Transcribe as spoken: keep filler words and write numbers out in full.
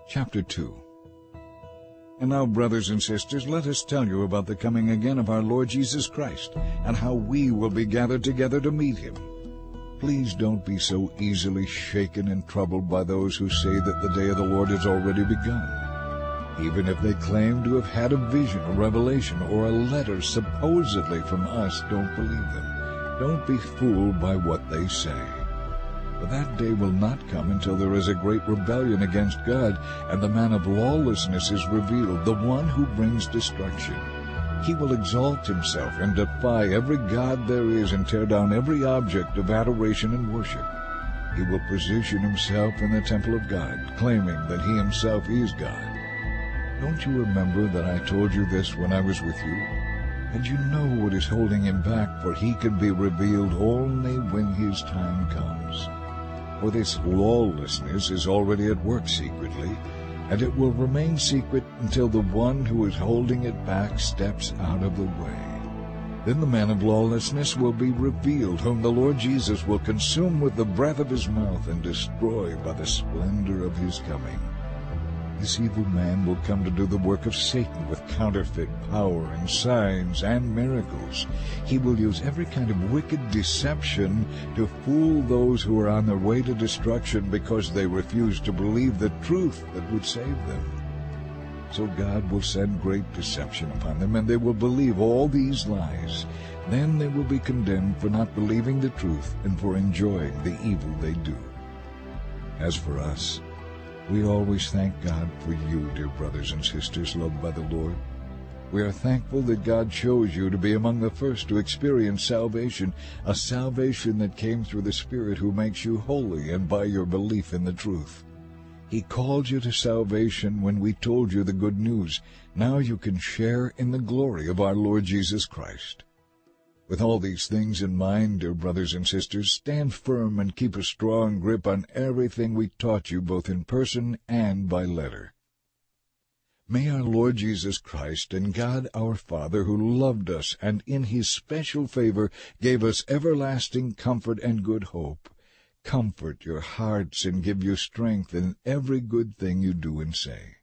Chapter two. And now, brothers and sisters, let us tell you about the coming again of our Lord Jesus Christ, and how we will be gathered together to meet him. Please don't be so easily shaken and troubled by those who say that the day of the Lord has already begun. Even if they claim to have had a vision, a revelation, or a letter supposedly from us, don't believe them. Don't be fooled by what they say. For that day will not come until there is a great rebellion against God, and the man of lawlessness is revealed, the one who brings destruction. He will exalt himself and defy every god there is and tear down every object of adoration and worship. He will position himself in the temple of God, claiming that he himself is God. Don't you remember that I told you this when I was with you? And you know what is holding him back, for he can be revealed only when his time comes. For this lawlessness is already at work secretly, and it will remain secret until the one who is holding it back steps out of the way. Then the man of lawlessness will be revealed, whom the Lord Jesus will consume with the breath of his mouth and destroy by the splendor of his coming. This evil man will come to do the work of Satan with counterfeit power and signs and miracles. He will use every kind of wicked deception to fool those who are on their way to destruction because they refuse to believe the truth that would save them. So God will send great deception upon them, and they will believe all these lies. Then they will be condemned for not believing the truth and for enjoying the evil they do. As for us, we always thank God for you, dear brothers and sisters loved by the Lord. We are thankful that God chose you to be among the first to experience salvation, a salvation that came through the Spirit who makes you holy and by your belief in the truth. He called you to salvation when we told you the good news. Now you can share in the glory of our Lord Jesus Christ. With all these things in mind, dear brothers and sisters, stand firm and keep a strong grip on everything we taught you both in person and by letter. May our Lord Jesus Christ and God our Father, who loved us and in his special favor gave us everlasting comfort and good hope, comfort your hearts and give you strength in every good thing you do and say.